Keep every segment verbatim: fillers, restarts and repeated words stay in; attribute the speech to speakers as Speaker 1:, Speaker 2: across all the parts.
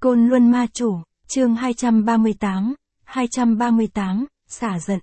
Speaker 1: Côn Luân Ma Chủ, chương hai trăm ba mươi tám, hai trăm ba mươi tám, xả giận.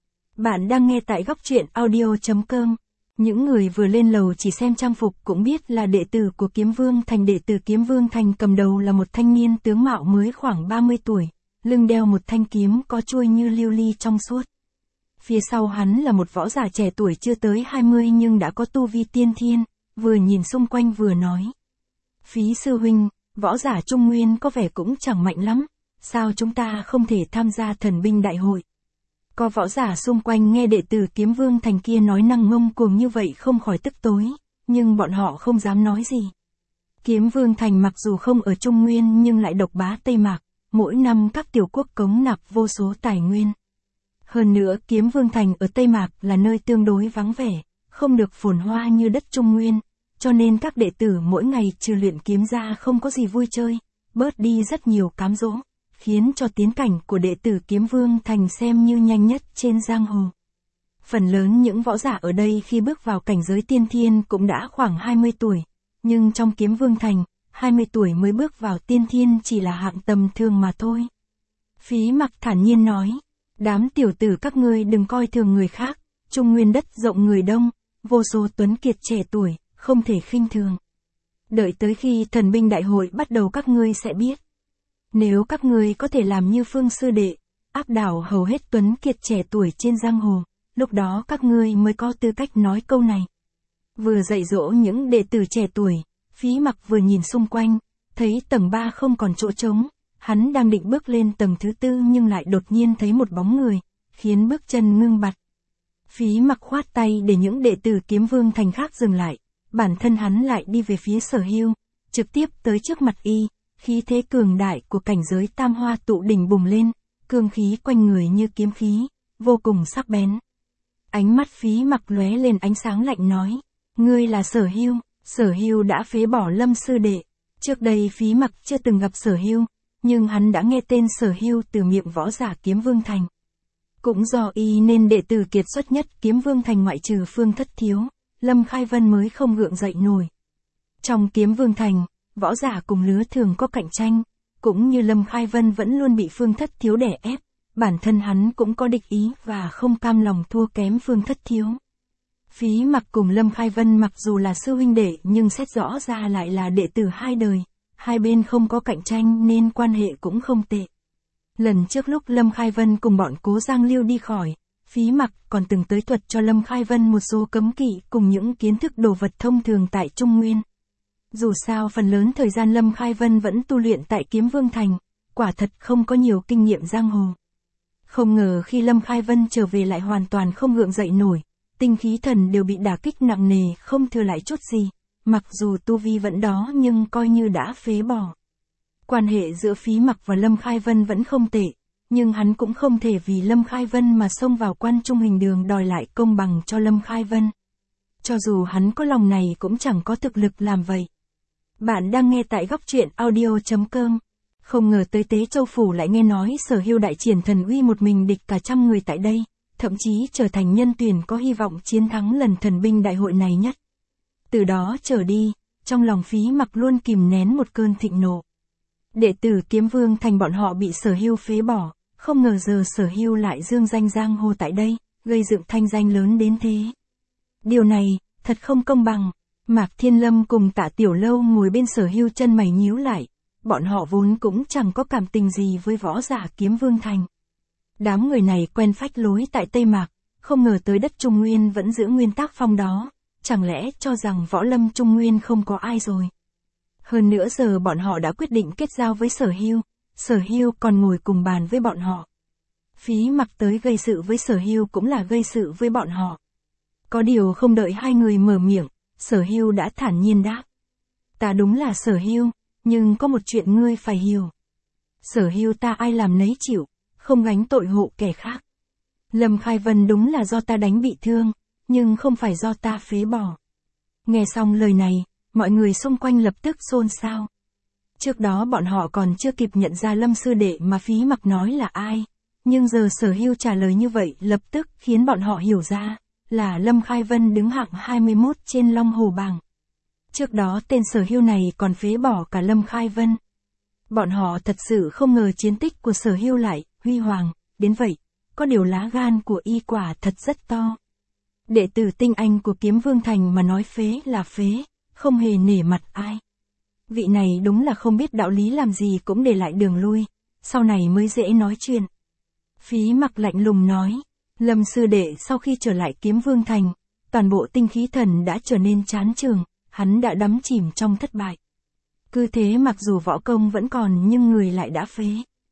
Speaker 1: Bạn đang nghe tại góc truyện audio.com. Những người vừa lên lầu chỉ xem trang phục cũng biết là đệ tử của Kiếm Vương Thành. Đệ tử Kiếm Vương Thành cầm đầu là một thanh niên tướng mạo mới khoảng ba mươi tuổi, lưng đeo một thanh kiếm có chuôi như lưu ly trong suốt. Phía sau hắn là một võ giả trẻ tuổi chưa tới hai mươi nhưng đã có tu vi tiên thiên, vừa nhìn xung quanh vừa nói. Phí sư huynh, võ giả Trung Nguyên có vẻ cũng chẳng mạnh lắm, sao chúng ta không thể tham gia thần binh đại hội? Có võ giả xung quanh nghe đệ tử Kiếm Vương Thành kia nói năng ngông cuồng như vậy không khỏi tức tối, nhưng bọn họ không dám nói gì. Kiếm Vương Thành mặc dù không ở Trung Nguyên nhưng lại độc bá Tây Mạc, mỗi năm các tiểu quốc cống nạp vô số tài nguyên. Hơn nữa Kiếm Vương Thành ở Tây Mạc là nơi tương đối vắng vẻ, không được phồn hoa như đất Trung Nguyên, cho nên các đệ tử mỗi ngày trừ luyện kiếm ra không có gì vui chơi, bớt đi rất nhiều cám dỗ, khiến cho tiến cảnh của đệ tử Kiếm Vương Thành xem như nhanh nhất trên giang hồ. Phần lớn những võ giả ở đây khi bước vào cảnh giới tiên thiên cũng đã khoảng hai mươi tuổi, nhưng trong Kiếm Vương Thành, hai mươi tuổi mới bước vào tiên thiên chỉ là hạng tầm thường mà thôi. Phí Mặc thản nhiên nói, đám tiểu tử các ngươi đừng coi thường người khác, Trung Nguyên đất rộng người đông, vô số tuấn kiệt trẻ tuổi, không thể khinh thường. Đợi tới khi thần binh đại hội bắt đầu các ngươi sẽ biết. Nếu các ngươi có thể làm như Phương sư đệ, áp đảo hầu hết tuấn kiệt trẻ tuổi trên giang hồ, lúc đó các ngươi mới có tư cách nói câu này. Vừa dạy dỗ những đệ tử trẻ tuổi, Phí Mặc vừa nhìn xung quanh, thấy tầng ba không còn chỗ trống, hắn đang định bước lên tầng thứ tư nhưng lại đột nhiên thấy một bóng người, khiến bước chân ngưng bặt. Phí Mặc khoát tay để những đệ tử Kiếm Vương Thành khác dừng lại, bản thân hắn lại đi về phía Sở Hưu, trực tiếp tới trước mặt y, khí thế cường đại của cảnh giới tam hoa tụ đỉnh bùng lên, cương khí quanh người như kiếm khí, vô cùng sắc bén. Ánh mắt Phí Mặc lóe lên ánh sáng lạnh nói, ngươi là Sở Hưu. Sở Hưu đã phế bỏ Lâm sư đệ. Trước đây Phí Mặc chưa từng gặp Sở Hưu, nhưng hắn đã nghe tên Sở Hưu từ miệng võ giả Kiếm Vương Thành. Cũng do y nên đệ tử kiệt xuất nhất Kiếm Vương Thành ngoại trừ Phương Thất Thiếu, Lâm Khai Vân mới không gượng dậy nổi. Trong Kiếm Vương Thành, võ giả cùng lứa thường có cạnh tranh, cũng như Lâm Khai Vân vẫn luôn bị Phương Thất Thiếu đè ép, bản thân hắn cũng có địch ý và không cam lòng thua kém Phương Thất Thiếu. Phí Mặc cùng Lâm Khai Vân mặc dù là sư huynh đệ nhưng xét rõ ra lại là đệ tử hai đời, hai bên không có cạnh tranh nên quan hệ cũng không tệ. Lần trước lúc Lâm Khai Vân cùng bọn Cố Giang Liêu đi khỏi, Phí Mặc còn từng tới thuật cho Lâm Khai Vân một số cấm kỵ cùng những kiến thức đồ vật thông thường tại Trung Nguyên. Dù sao phần lớn thời gian Lâm Khai Vân vẫn tu luyện tại Kiếm Vương Thành, quả thật không có nhiều kinh nghiệm giang hồ. Không ngờ khi Lâm Khai Vân trở về lại hoàn toàn không gượng dậy nổi, tinh khí thần đều bị đả kích nặng nề không thừa lại chút gì, mặc dù tu vi vẫn đó nhưng coi như đã phế bỏ. Quan hệ giữa Phí Mặc và Lâm Khai Vân vẫn không tệ, nhưng hắn cũng không thể vì Lâm Khai Vân mà xông vào Quan Trung Hình Đường đòi lại công bằng cho Lâm Khai Vân. Cho dù hắn có lòng này cũng chẳng có thực lực làm vậy. Bạn đang nghe tại góc truyện audio.com. Không ngờ tới Tế Châu Phủ lại nghe nói Sở Hưu đại triển thần uy một mình địch cả trăm người tại đây, thậm chí trở thành nhân tuyển có hy vọng chiến thắng lần thần binh đại hội này nhất. Từ đó trở đi, trong lòng Phí Mặc luôn kìm nén một cơn thịnh nộ. Đệ tử Kiếm Vương Thành bọn họ bị Sở Hưu phế bỏ, không ngờ giờ Sở Hưu lại dương danh giang hồ tại đây, gây dựng thanh danh lớn đến thế. Điều này, thật không công bằng. Mạc Thiên Lâm cùng Tạ Tiểu Lâu ngồi bên Sở Hưu chân mày nhíu lại, bọn họ vốn cũng chẳng có cảm tình gì với võ giả Kiếm Vương Thành. Đám người này quen phách lối tại Tây Mạc, không ngờ tới đất Trung Nguyên vẫn giữ nguyên tác phong đó, chẳng lẽ cho rằng võ lâm Trung Nguyên không có ai rồi. Hơn nữa giờ bọn họ đã quyết định kết giao với Sở Hưu, Sở Hưu còn ngồi cùng bàn với bọn họ. Phí Mặc tới gây sự với Sở Hưu cũng là gây sự với bọn họ. Có điều không đợi hai người mở miệng, Sở Hưu đã thản nhiên đáp. Ta đúng là Sở Hưu, nhưng có một chuyện ngươi phải hiểu. Sở Hưu ta ai làm nấy chịu, không gánh tội hộ kẻ khác. Lâm Khai Vân đúng là do ta đánh bị thương, nhưng không phải do ta phế bỏ. Nghe xong lời này, mọi người xung quanh lập tức xôn xao. Trước đó bọn họ còn chưa kịp nhận ra Lâm sư đệ mà Phí Mặc nói là ai, nhưng giờ Sở Hưu trả lời như vậy lập tức khiến bọn họ hiểu ra, là Lâm Khai Vân đứng hạng hai mươi mốt trên Long Hồ bảng. Trước đó tên Sở Hưu này còn phế bỏ cả Lâm Khai Vân. Bọn họ thật sự không ngờ chiến tích của Sở Hưu lại huy hoàng đến vậy, có điều lá gan của y quả thật rất to. Đệ tử tinh anh của Kiếm Vương Thành mà nói phế là phế, không hề nể mặt ai. Vị này đúng là không biết đạo lý, làm gì cũng để lại đường lui, sau này mới dễ nói chuyện. Phí Mặc lạnh lùng nói, Lâm sư đệ sau khi trở lại Kiếm Vương Thành, toàn bộ tinh khí thần đã trở nên chán chường, hắn đã đắm chìm trong thất bại. Cứ thế mặc dù võ công vẫn còn nhưng người lại đã phế.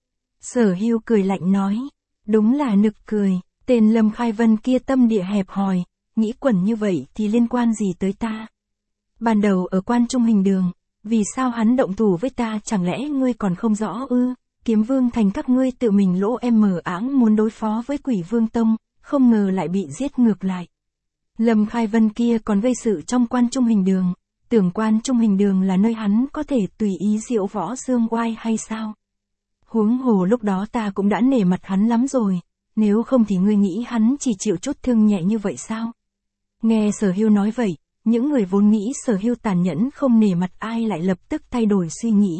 Speaker 1: Sở Hưu cười lạnh nói, đúng là nực cười, tên Lâm Khai Vân kia tâm địa hẹp hòi, nghĩ quẩn như vậy thì liên quan gì tới ta. Ban đầu ở Quan Trung Hình Đường, vì sao hắn động thủ với ta, chẳng lẽ ngươi còn không rõ ư? Kiếm Vương Thành các ngươi tự mình lỗ em mờ áng muốn đối phó với Quỷ Vương Tông, không ngờ lại bị giết ngược lại. Lâm Khai Vân kia còn gây sự trong Quan Trung Hình Đường, tưởng Quan Trung Hình Đường là nơi hắn có thể tùy ý diễu võ dương oai hay sao? Huống hồ lúc đó ta cũng đã nể mặt hắn lắm rồi, nếu không thì ngươi nghĩ hắn chỉ chịu chút thương nhẹ như vậy sao? Nghe Sở Hưu nói vậy, những người vốn nghĩ Sở Hưu tàn nhẫn không nể mặt ai lại lập tức thay đổi suy nghĩ.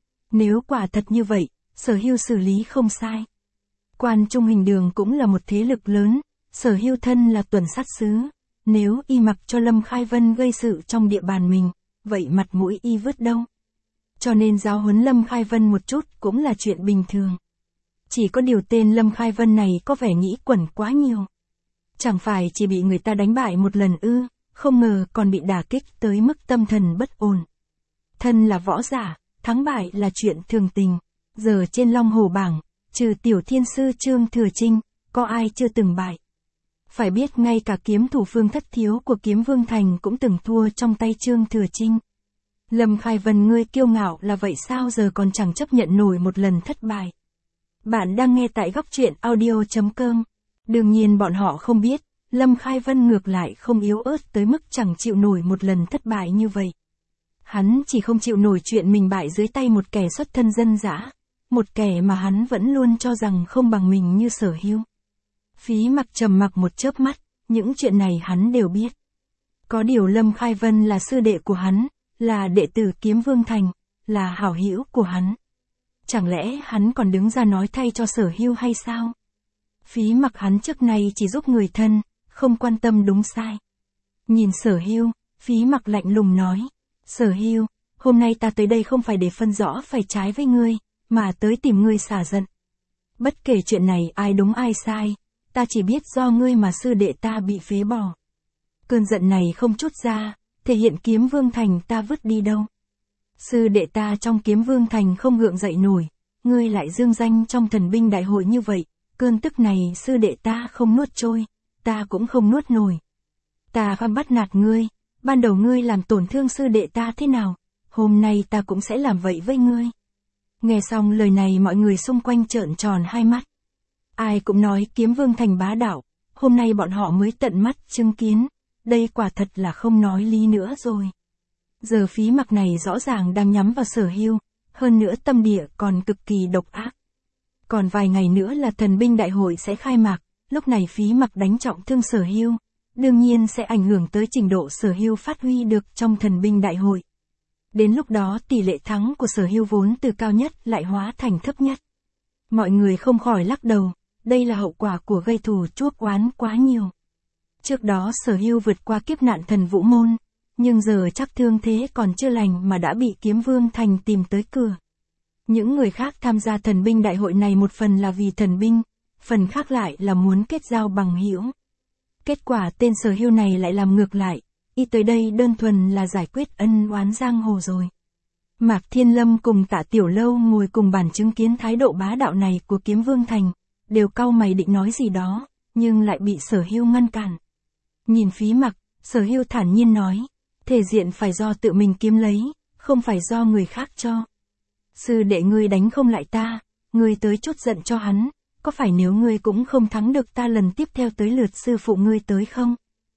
Speaker 1: Nếu quả thật như vậy, Sở Hưu xử lý không sai. Quan Trung Hình Đường cũng là một thế lực lớn, Sở Hưu thân là tuần sát sứ, nếu y mặc cho Lâm Khai Vân gây sự trong địa bàn mình, vậy mặt mũi y vứt đâu? Cho nên giáo huấn Lâm Khai Vân một chút cũng là chuyện bình thường. Chỉ có điều tên Lâm Khai Vân này có vẻ nghĩ quẩn quá nhiều. Chẳng phải chỉ bị người ta đánh bại một lần ư, không ngờ còn bị đả kích tới mức tâm thần bất ổn. Thân là võ giả, thắng bại là chuyện thường tình. Giờ trên Long Hồ bảng, trừ tiểu thiên sư Trương Thừa Trinh, có ai chưa từng bại. Phải biết ngay cả kiếm thủ Phương Thất Thiếu của Kiếm Vương Thành cũng từng thua trong tay Trương Thừa Trinh. Lâm Khai Vân ngươi kiêu ngạo là vậy sao, giờ còn chẳng chấp nhận nổi một lần thất bại. Bạn đang nghe tại góc truyện audio chấm com. Đương nhiên bọn họ không biết, Lâm Khai Vân ngược lại không yếu ớt tới mức chẳng chịu nổi một lần thất bại như vậy. Hắn chỉ không chịu nổi chuyện mình bại dưới tay một kẻ xuất thân dân dã, một kẻ mà hắn vẫn luôn cho rằng không bằng mình như Sở Hưu. Phí Mặc trầm mặc một chớp mắt, những chuyện này hắn đều biết. Có điều Lâm Khai Vân là sư đệ của hắn, là đệ tử Kiếm Vương Thành, là hảo hữu của hắn. Chẳng lẽ hắn còn đứng ra nói thay cho Sở Hưu hay sao? Phí Mặc hắn trước nay chỉ giúp người thân, không quan tâm đúng sai. Nhìn Sở Hưu, Phí Mặc lạnh lùng nói, Sở Hưu, hôm nay ta tới đây không phải để phân rõ phải trái với ngươi, mà tới tìm ngươi xả giận. Bất kể chuyện này ai đúng ai sai, ta chỉ biết do ngươi mà sư đệ ta bị phế bỏ. Cơn giận này không trút ra, thể hiện Kiếm Vương Thành ta vứt đi đâu. Sư đệ ta trong Kiếm Vương Thành không gượng dậy nổi, ngươi lại dương danh trong thần binh đại hội như vậy, cơn tức này sư đệ ta không nuốt trôi, ta cũng không nuốt nổi. Ta không bắt nạt ngươi, ban đầu ngươi làm tổn thương sư đệ ta thế nào, hôm nay ta cũng sẽ làm vậy với ngươi. Nghe xong lời này mọi người xung quanh trợn tròn hai mắt. Ai cũng nói Kiếm Vương Thành bá đạo, hôm nay bọn họ mới tận mắt chứng kiến, đây quả thật là không nói lý nữa rồi. Giờ Phí Mặc này rõ ràng đang nhắm vào Sở Hưu, hơn nữa tâm địa còn cực kỳ độc ác. Còn vài ngày nữa là thần binh đại hội sẽ khai mạc, lúc này Phí Mặc đánh trọng thương Sở Hưu, đương nhiên sẽ ảnh hưởng tới trình độ Sở Hưu phát huy được trong thần binh đại hội. Đến lúc đó tỷ lệ thắng của Sở Hưu vốn từ cao nhất lại hóa thành thấp nhất. Mọi người không khỏi lắc đầu, đây là hậu quả của gây thù chuốc oán quá nhiều. Trước đó Sở Hưu vượt qua kiếp nạn thần vũ môn, nhưng giờ chắc thương thế còn chưa lành mà đã bị Kiếm Vương Thành tìm tới cửa. Những người khác tham gia thần binh đại hội này một phần là vì thần binh, phần khác lại là muốn kết giao bằng hữu. Kết quả tên Sở Hưu này lại làm ngược lại, y tới đây đơn thuần là giải quyết ân oán giang hồ rồi. Mạc Thiên Lâm cùng Tạ Tiểu Lâu ngồi cùng bàn chứng kiến thái độ bá đạo này của Kiếm Vương Thành, đều cau mày định nói gì đó, nhưng lại bị Sở Hưu ngăn cản. Nhìn Phí Mặc, Sở Hưu thản nhiên nói, thể diện phải do tự mình kiếm lấy, không phải do người khác cho. Sư đệ ngươi đánh không lại ta, ngươi tới chút giận cho hắn, có phải nếu ngươi cũng không thắng được ta lần tiếp theo tới lượt sư phụ ngươi tới không?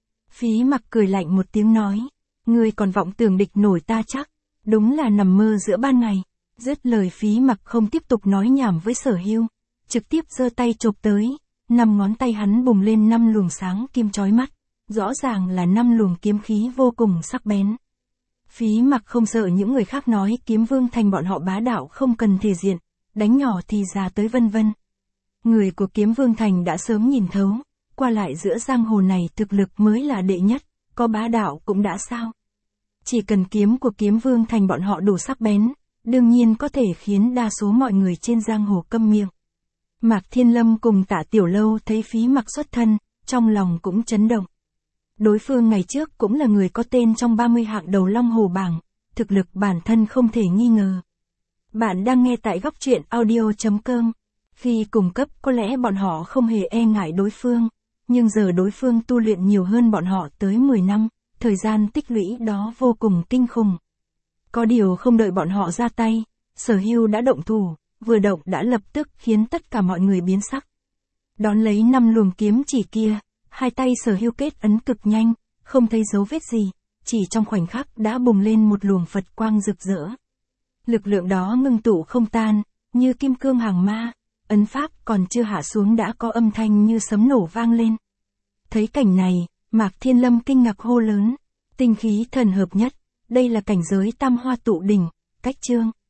Speaker 1: Phí Mặc cười lạnh một tiếng nói, ngươi còn vọng tưởng địch nổi ta chắc, đúng là nằm mơ giữa ban ngày. Dứt lời Phí Mặc không tiếp tục nói nhảm với Sở Hưu, trực tiếp giơ tay chộp tới, năm ngón tay hắn bùng lên năm luồng sáng kim chói mắt, rõ ràng là năm luồng kiếm khí vô cùng sắc bén. Phí Mặc không sợ những người khác nói Kiếm Vương Thành bọn họ bá đạo không cần thể diện, đánh nhỏ thì già tới vân vân. Người của Kiếm Vương Thành đã sớm nhìn thấu, qua lại giữa giang hồ này thực lực mới là đệ nhất, có bá đạo cũng đã sao. Chỉ cần kiếm của Kiếm Vương Thành bọn họ đủ sắc bén, đương nhiên có thể khiến đa số mọi người trên giang hồ câm miệng. Mạc Thiên Lâm cùng Tạ Tiểu Lâu thấy Phí Mặc xuất thân, trong lòng cũng chấn động. Đối phương ngày trước cũng là người có tên trong ba mươi hạng đầu Long Hồ bảng, thực lực bản thân không thể nghi ngờ. Bạn đang nghe tại góc truyện audio chấm com. Khi cùng cấp có lẽ bọn họ không hề e ngại đối phương, nhưng giờ đối phương tu luyện nhiều hơn bọn họ tới mười năm, thời gian tích lũy đó vô cùng kinh khủng. Có điều không đợi bọn họ ra tay, Sở Hưu đã động thủ, vừa động đã lập tức khiến tất cả mọi người biến sắc. Đón lấy năm luồng kiếm chỉ kia, hai tay Sở Hưu kết ấn cực nhanh, không thấy dấu vết gì, chỉ trong khoảnh khắc đã bùng lên một luồng Phật quang rực rỡ. Lực lượng đó ngưng tụ không tan, như kim cương hàng ma, ấn pháp còn chưa hạ xuống đã có âm thanh như sấm nổ vang lên. Thấy cảnh này, Mạc Thiên Lâm kinh ngạc hô lớn, tinh khí thần hợp nhất, đây là cảnh giới tam hoa tụ đỉnh, cách chương.